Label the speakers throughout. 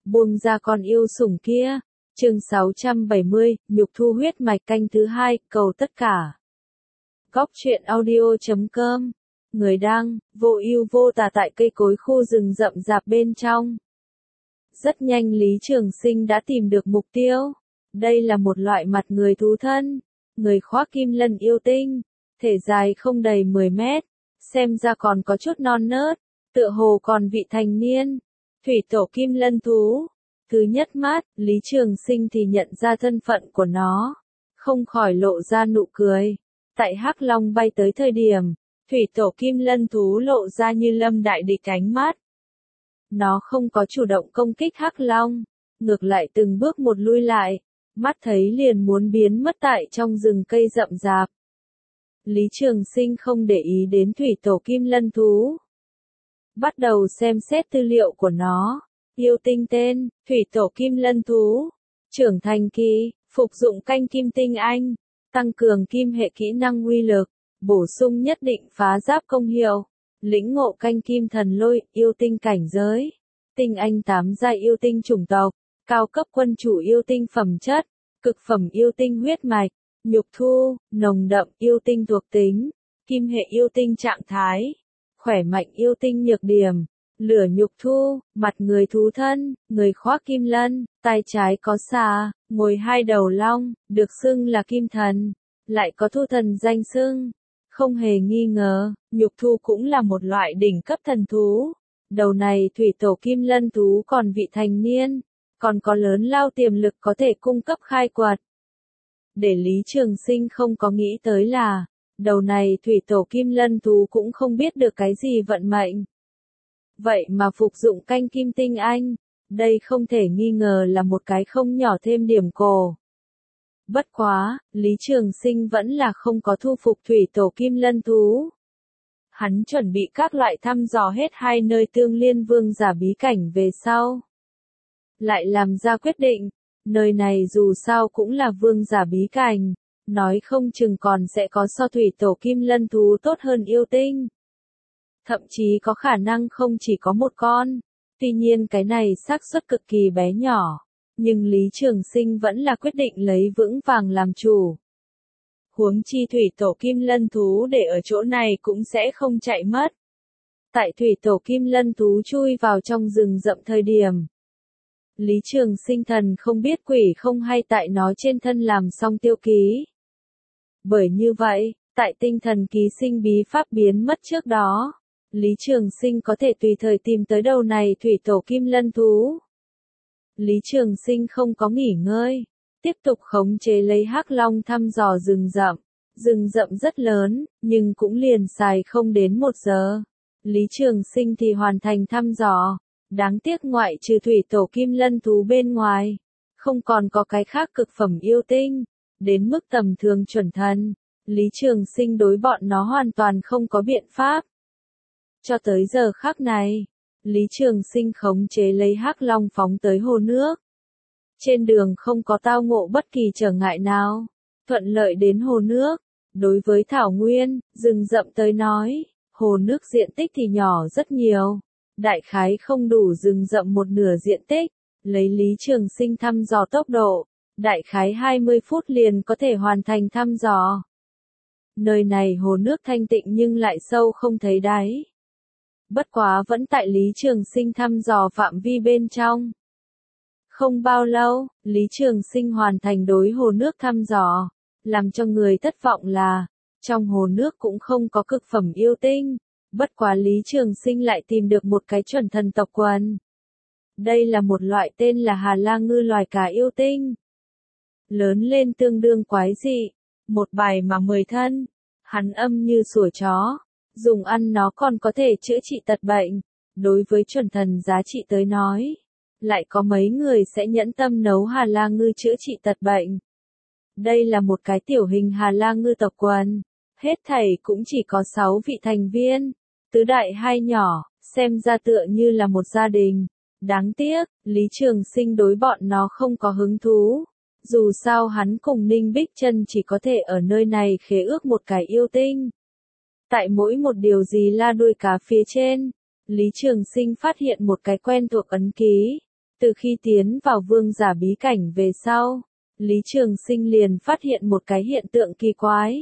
Speaker 1: buông ra con yêu sủng kia. Chương 670, nhục thu huyết mạch canh thứ 2, cầu tất cả. Góc truyện audio.com. Người đăng, vô ưu vô tà tại cây cối khu rừng rậm rạp bên trong. Rất nhanh Lý Trường Sinh đã tìm được mục tiêu. Đây là một loại mặt người thú thân, người khoác kim lân yêu tinh, thể dài không đầy 10 mét, xem ra còn có chút non nớt, tựa hồ còn vị thành niên. Thủy tổ kim lân thú. Thứ nhất mắt, Lý Trường Sinh thì nhận ra thân phận của nó, không khỏi lộ ra nụ cười. Tại Hắc Long bay tới thời điểm, thủy tổ kim lân thú lộ ra như lâm đại địch ánh mắt. Nó không có chủ động công kích Hắc Long, ngược lại từng bước một lui lại, mắt thấy liền muốn biến mất tại trong rừng cây rậm rạp. Lý Trường Sinh không để ý đến thủy tổ kim lân thú, bắt đầu xem xét tư liệu của nó. Yêu tinh tên, thủy tổ kim lân thú. Trưởng thành kỳ, phục dụng canh kim tinh anh, tăng cường kim hệ kỹ năng uy lực, bổ sung nhất định phá giáp công hiệu, lĩnh ngộ canh kim thần lôi, yêu tinh cảnh giới. Tinh anh 8 giai yêu tinh chủng tộc, cao cấp quân chủ yêu tinh phẩm chất, cực phẩm yêu tinh huyết mạch, nhục thu, nồng đậm yêu tinh thuộc tính, kim hệ yêu tinh trạng thái, khỏe mạnh yêu tinh nhược điểm. Lửa nhục thu, mặt người thú thân, người khoác kim lân, tay trái có xà, ngồi 2 đầu long, được xưng là kim thần, lại có thu thần danh xưng. Không hề nghi ngờ, nhục thu cũng là một loại đỉnh cấp thần thú. Đầu này thủy tổ kim lân thú còn vị thành niên, còn có lớn lao tiềm lực có thể cung cấp khai quật. Để Lý Trường Sinh không có nghĩ tới là, đầu này thủy tổ kim lân thú cũng không biết được cái gì vận mệnh. Vậy mà phục dụng canh kim tinh anh, đây không thể nghi ngờ là một cái không nhỏ thêm điểm cổ. Bất quá, Lý Trường Sinh vẫn là không có thu phục thủy tổ kim lân thú. Hắn chuẩn bị các loại thăm dò hết 2 nơi tương liên vương giả bí cảnh về sau. Lại làm ra quyết định, nơi này dù sao cũng là vương giả bí cảnh, nói không chừng còn sẽ có so thủy tổ kim lân thú tốt hơn yêu tinh. Thậm chí có khả năng không chỉ có một con, tuy nhiên cái này xác suất cực kỳ bé nhỏ, nhưng Lý Trường Sinh vẫn là quyết định lấy vững vàng làm chủ. Huống chi thủy tổ kim lân thú để ở chỗ này cũng sẽ không chạy mất. Tại thủy tổ kim lân thú chui vào trong rừng rậm thời điểm, Lý Trường Sinh thần không biết quỷ không hay tại nó trên thân làm xong tiêu ký. Bởi như vậy, tại tinh thần ký sinh bí pháp biến mất trước đó, Lý Trường Sinh có thể tùy thời tìm tới đầu này thủy tổ kim lân thú. Lý Trường Sinh không có nghỉ ngơi, tiếp tục khống chế lấy Hắc Long thăm dò rừng rậm. Rừng rậm rất lớn, nhưng cũng liền xài không đến 1 giờ. Lý Trường Sinh thì hoàn thành thăm dò. Đáng tiếc ngoại trừ thủy tổ kim lân thú bên ngoài, không còn có cái khác cực phẩm yêu tinh, đến mức tầm thường chuẩn thần. Lý Trường Sinh đối bọn nó hoàn toàn không có biện pháp. Cho tới giờ khắc này, Lý Trường Sinh khống chế lấy Hắc Long phóng tới hồ nước. Trên đường không có tao ngộ bất kỳ trở ngại nào, thuận lợi đến hồ nước. Đối với thảo nguyên, rừng rậm tới nói, hồ nước diện tích thì nhỏ rất nhiều, đại khái không đủ rừng rậm 1/2 diện tích. Lấy Lý Trường Sinh thăm dò tốc độ, đại khái 20 phút liền có thể hoàn thành thăm dò. Nơi này hồ nước thanh tịnh nhưng lại sâu không thấy đáy. Bất quá vẫn tại Lý Trường Sinh thăm dò phạm vi bên trong. Không bao lâu, Lý Trường Sinh hoàn thành đối hồ nước thăm dò. Làm cho người thất vọng là, trong hồ nước cũng không có cực phẩm yêu tinh. Bất quá Lý Trường Sinh lại tìm được một cái chuẩn thần tộc quần. Đây là một loại tên là Hà La Ngư loài cá yêu tinh. Lớn lên tương đương quái dị, 1 bài mà 10 thân. Hắn âm như sủa chó. Dùng ăn nó còn có thể chữa trị tật bệnh. Đối với chuẩn thần giá trị tới nói, lại có mấy người sẽ nhẫn tâm nấu Hà La Ngư chữa trị tật bệnh. Đây là một cái tiểu hình Hà La Ngư tộc quần. Hết thảy cũng chỉ có 6 vị thành viên. Tứ đại 2 nhỏ, xem ra tựa như là một gia đình. Đáng tiếc, Lý Trường Sinh đối bọn nó không có hứng thú. Dù sao hắn cùng Ninh Bích Trân chỉ có thể ở nơi này khế ước một cái yêu tinh. Tại mỗi một điều gì la đuôi cá phía trên, Lý Trường Sinh phát hiện một cái quen thuộc ấn ký. Từ khi tiến vào vương giả bí cảnh về sau, Lý Trường Sinh liền phát hiện một cái hiện tượng kỳ quái.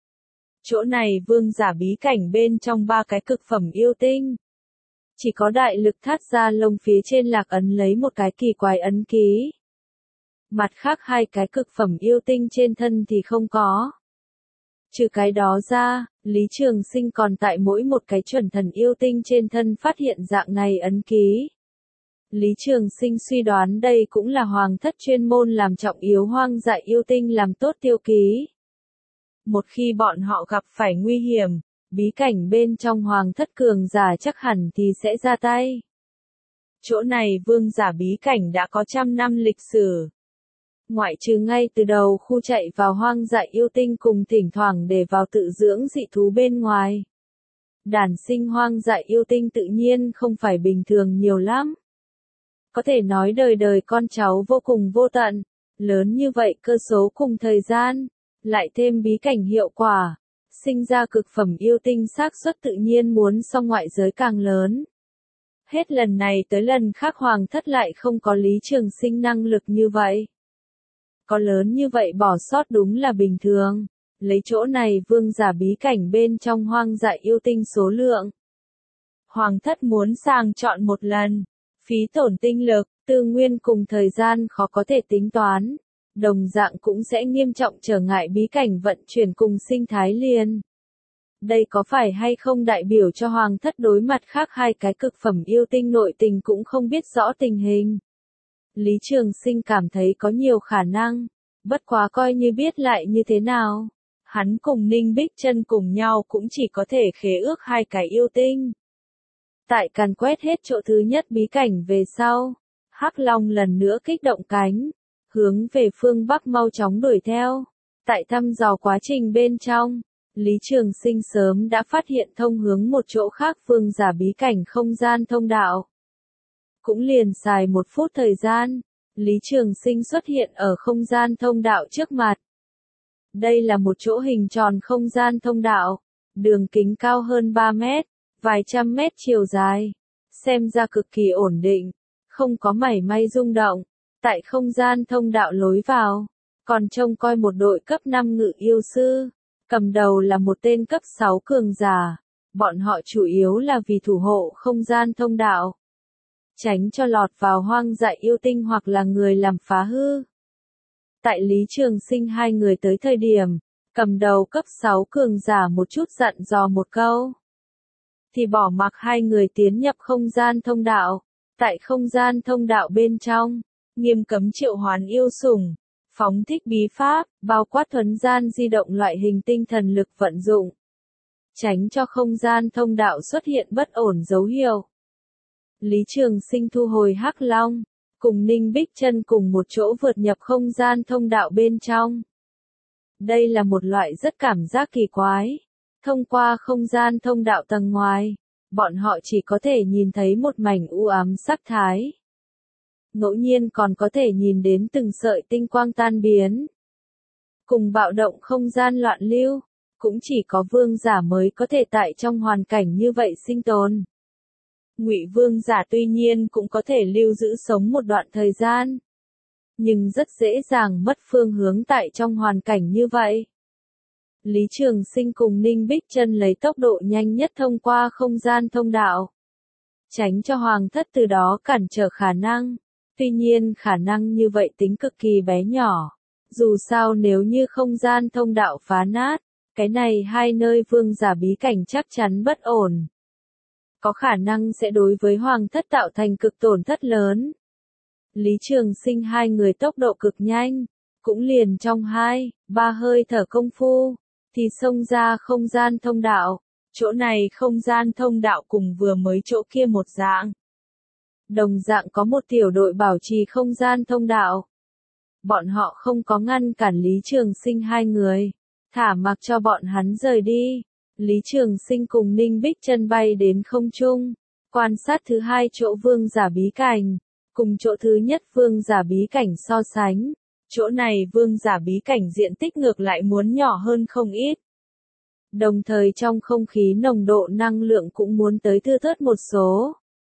Speaker 1: Chỗ này vương giả bí cảnh bên trong ba cái cực phẩm yêu tinh. Chỉ có đại lực thát ra lông phía trên lạc ấn lấy một cái kỳ quái ấn ký. Mặt khác hai cái cực phẩm yêu tinh trên thân thì không có. Trừ cái đó ra, Lý Trường Sinh còn tại mỗi một cái chuẩn thần yêu tinh trên thân phát hiện dạng này ấn ký. Lý Trường Sinh suy đoán đây cũng là hoàng thất chuyên môn làm trọng yếu hoang dại yêu tinh làm tốt tiêu ký. Một khi bọn họ gặp phải nguy hiểm, bí cảnh bên trong hoàng thất cường giả chắc hẳn thì sẽ ra tay. Chỗ này vương giả bí cảnh đã có 100 năm lịch sử. Ngoại trừ ngay từ đầu khu chạy vào hoang dại yêu tinh cùng thỉnh thoảng để vào tự dưỡng dị thú bên ngoài. Đàn sinh hoang dại yêu tinh tự nhiên không phải bình thường nhiều lắm. Có thể nói đời đời con cháu vô cùng vô tận, lớn như vậy cơ số cùng thời gian, lại thêm bí cảnh hiệu quả, sinh ra cực phẩm yêu tinh xác suất tự nhiên muốn so ngoại giới càng lớn. Hết lần này tới lần khác hoàng thất lại không có Lý Trường Sinh năng lực như vậy. Có lớn như vậy bỏ sót đúng là bình thường, lấy chỗ này vương giả bí cảnh bên trong hoang dại yêu tinh số lượng. Hoàng thất muốn sàng chọn một lần, phí tổn tinh lực, tư nguyên cùng thời gian khó có thể tính toán, đồng dạng cũng sẽ nghiêm trọng trở ngại bí cảnh vận chuyển cùng sinh thái liền. Đây có phải hay không đại biểu cho hoàng thất đối mặt khác hai cái cực phẩm yêu tinh nội tình cũng không biết rõ tình hình. Lý Trường Sinh cảm thấy có nhiều khả năng, bất quá coi như biết lại như thế nào. Hắn cùng Ninh Bích Chân cùng nhau cũng chỉ có thể khế ước hai cái yêu tinh. Tại càn quét hết chỗ thứ nhất bí cảnh về sau, Hắc Long lần nữa kích động cánh, hướng về phương Bắc mau chóng đuổi theo. Tại thăm dò quá trình bên trong, Lý Trường Sinh sớm đã phát hiện thông hướng một chỗ khác vương giả bí cảnh không gian thông đạo. Cũng liền xài 1 phút thời gian, Lý Trường Sinh xuất hiện ở không gian thông đạo trước mặt. Đây là một chỗ hình tròn không gian thông đạo, đường kính cao hơn 3 mét, vài trăm mét chiều dài, xem ra cực kỳ ổn định, không có mảy may rung động. Tại không gian thông đạo lối vào, còn trông coi một đội cấp 5 ngự yêu sư, cầm đầu là một tên cấp 6 cường giả, bọn họ chủ yếu là vì thủ hộ không gian thông đạo, tránh cho lọt vào hoang dại yêu tinh hoặc là người làm phá hư. Tại Lý Trường Sinh hai người tới thời điểm, cầm đầu cấp 6 cường giả một chút dặn dò một câu, thì bỏ mặc hai người tiến nhập không gian thông đạo. Tại không gian thông đạo bên trong, nghiêm cấm triệu hoán yêu sủng, phóng thích bí pháp, bao quát thuấn gian di động loại hình tinh thần lực vận dụng, tránh cho không gian thông đạo xuất hiện bất ổn dấu hiệu. Lý Trường Sinh thu hồi Hắc Long, cùng Ninh Bích Chân cùng một chỗ vượt nhập không gian thông đạo bên trong. Đây là một loại rất cảm giác kỳ quái. Thông qua không gian thông đạo tầng ngoài, bọn họ chỉ có thể nhìn thấy một mảnh u ám sắc thái. Ngẫu nhiên còn có thể nhìn đến từng sợi tinh quang tan biến. Cùng bạo động không gian loạn lưu, cũng chỉ có vương giả mới có thể tại trong hoàn cảnh như vậy sinh tồn. Ngụy vương giả tuy nhiên cũng có thể lưu giữ sống một đoạn thời gian, nhưng rất dễ dàng mất phương hướng tại trong hoàn cảnh như vậy. Lý Trường Sinh cùng Ninh Bích Chân lấy tốc độ nhanh nhất thông qua không gian thông đạo, tránh cho hoàng thất từ đó cản trở khả năng. Tuy nhiên khả năng như vậy tính cực kỳ bé nhỏ. Dù sao nếu như không gian thông đạo phá nát, cái này hai nơi vương giả bí cảnh chắc chắn bất ổn. Có khả năng sẽ đối với hoàng thất tạo thành cực tổn thất lớn. Lý Trường Sinh hai người tốc độ cực nhanh, cũng liền trong 2-3 hơi thở công phu, thì xông ra không gian thông đạo. Chỗ này không gian thông đạo cùng vừa mới chỗ kia một dạng. Đồng dạng có một tiểu đội bảo trì không gian thông đạo. Bọn họ không có ngăn cản Lý Trường Sinh hai người, thả mặc cho bọn hắn rời đi. Lý Trường Sinh cùng Ninh Bích Chân bay đến không trung, quan sát thứ hai chỗ vương giả bí cảnh, cùng chỗ thứ nhất vương giả bí cảnh so sánh. Chỗ này vương giả bí cảnh diện tích ngược lại muốn nhỏ hơn không ít. Đồng thời trong không khí nồng độ năng lượng cũng muốn tới thưa thớt một số.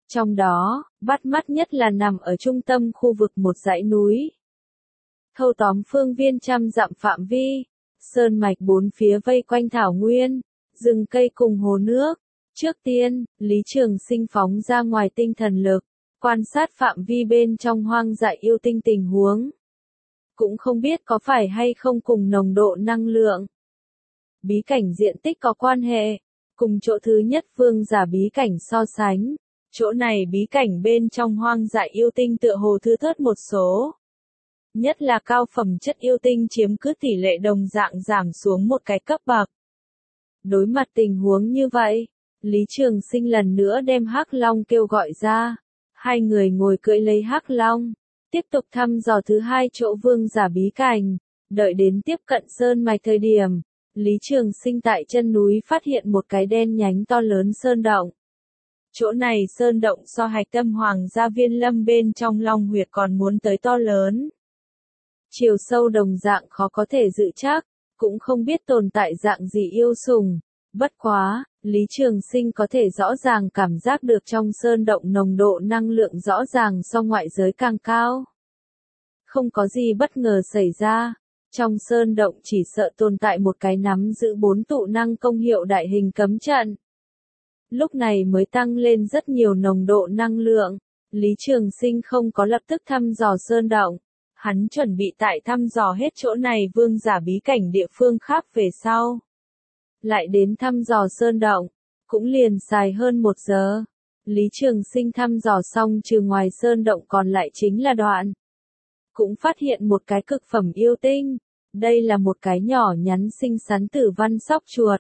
Speaker 1: Trong đó, bắt mắt nhất là nằm ở trung tâm khu vực một dãy núi. Thâu tóm phương viên trăm dặm phạm vi, sơn mạch bốn phía vây quanh thảo nguyên, rừng cây cùng hồ nước. Trước tiên, Lý Trường Sinh phóng ra ngoài tinh thần lực, quan sát phạm vi bên trong hoang dại yêu tinh tình huống. Cũng không biết có phải hay không cùng nồng độ năng lượng. Bí cảnh diện tích có quan hệ, cùng chỗ thứ nhất vương giả bí cảnh so sánh. Chỗ này bí cảnh bên trong hoang dại yêu tinh tựa hồ thưa thớt một số. Nhất là cao phẩm chất yêu tinh chiếm cứ tỷ lệ đồng dạng giảm xuống một cái cấp bậc. Đối mặt tình huống như vậy, Lý Trường Sinh lần nữa đem Hắc Long kêu gọi ra. Hai người ngồi cưỡi lấy Hắc Long, tiếp tục thăm dò thứ hai chỗ vương giả bí cảnh. Đợi đến tiếp cận sơn mạch thời điểm, Lý Trường Sinh tại chân núi phát hiện một cái đen nhánh to lớn sơn động. Chỗ này sơn động so hạch tâm hoàng gia viên lâm bên trong long huyệt còn muốn tới to lớn. Chiều sâu đồng dạng khó có thể dự chắc, cũng không biết tồn tại dạng gì yêu sùng. Bất quá, Lý Trường Sinh có thể rõ ràng cảm giác được trong sơn động nồng độ năng lượng rõ ràng so ngoại giới càng cao. Không có gì bất ngờ xảy ra, trong sơn động chỉ sợ tồn tại một cái nắm giữ 4 tụ năng công hiệu đại hình cấm trận. Lúc này mới tăng lên rất nhiều nồng độ năng lượng, Lý Trường Sinh không có lập tức thăm dò sơn động. Hắn chuẩn bị tại thăm dò hết chỗ này vương giả bí cảnh địa phương khác về sau. Lại đến thăm dò sơn động, cũng liền xài hơn 1 giờ. Lý Trường Sinh thăm dò xong trừ ngoài sơn động còn lại chính là đoạn. Cũng phát hiện một cái cực phẩm yêu tinh. Đây là một cái nhỏ nhắn xinh xắn tử văn sóc chuột.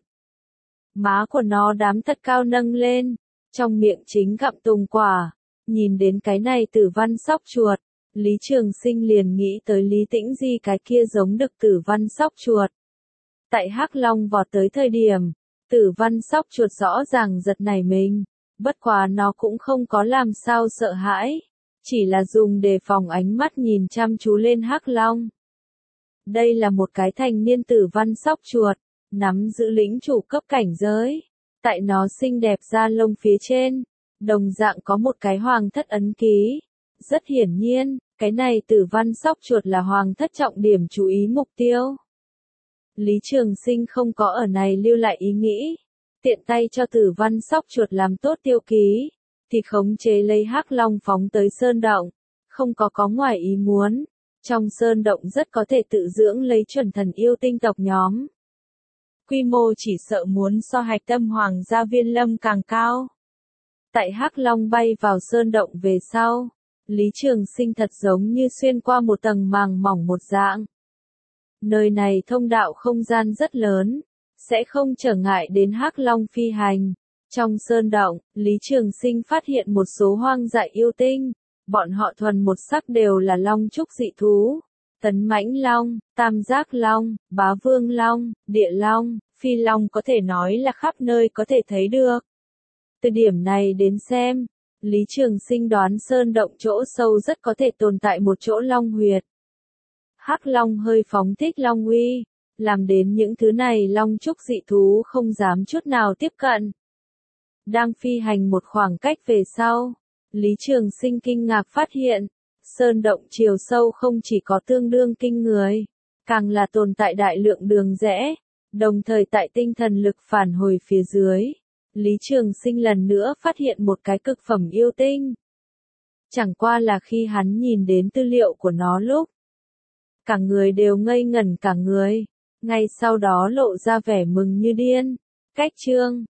Speaker 1: Má của nó đám thật cao nâng lên, trong miệng chính gặm tùng quả. Nhìn đến cái này tử văn sóc chuột, Lý Trường Sinh liền nghĩ tới Lý Tĩnh Di cái kia giống đực tử văn sóc chuột. Tại Hắc Long vọt tới thời điểm, tử văn sóc chuột rõ ràng giật nảy mình, bất quá nó cũng không có làm sao sợ hãi, chỉ là dùng đề phòng ánh mắt nhìn chăm chú lên Hắc Long. Đây là một cái thành niên tử văn sóc chuột, nắm giữ lĩnh chủ cấp cảnh giới. Tại nó xinh đẹp da lông phía trên, đồng dạng có một cái hoàng thất ấn ký. Rất hiển nhiên, cái này tử văn sóc chuột là hoàng thất trọng điểm chú ý mục tiêu. Lý Trường Sinh không có ở này lưu lại ý nghĩ, tiện tay cho tử văn sóc chuột làm tốt tiêu ký, thì khống chế lấy Hắc Long phóng tới sơn động, không có ngoài ý muốn. Trong sơn động rất có thể tự dưỡng lấy chuẩn thần yêu tinh tộc nhóm. Quy mô chỉ sợ muốn so hạch tâm hoàng gia viên lâm càng cao. Tại Hắc Long bay vào sơn động về sau, Lý Trường Sinh thật giống như xuyên qua một tầng màng mỏng một dạng. Nơi này thông đạo không gian rất lớn, sẽ không trở ngại đến Hắc Long phi hành. Trong sơn động, Lý Trường Sinh phát hiện một số hoang dại yêu tinh. Bọn họ thuần một sắc đều là long trúc dị thú. Tấn mãnh long, tam giác long, bá vương long, địa long, phi long có thể nói là khắp nơi có thể thấy được. Từ điểm này đến xem, Lý Trường Sinh đoán sơn động chỗ sâu rất có thể tồn tại một chỗ long huyệt. Hắc Long hơi phóng thích long uy, làm đến những thứ này long trúc dị thú không dám chút nào tiếp cận. Đang phi hành một khoảng cách về sau, Lý Trường Sinh kinh ngạc phát hiện, sơn động chiều sâu không chỉ có tương đương kinh người, càng là tồn tại đại lượng đường rẽ, đồng thời tại tinh thần lực phản hồi phía dưới. Lý Trường Sinh lần nữa phát hiện một cái cực phẩm yêu tinh. Chẳng qua là khi hắn nhìn đến tư liệu của nó lúc, cả người đều ngây ngẩn cả người, ngay sau đó lộ ra vẻ mừng như điên. Cách chương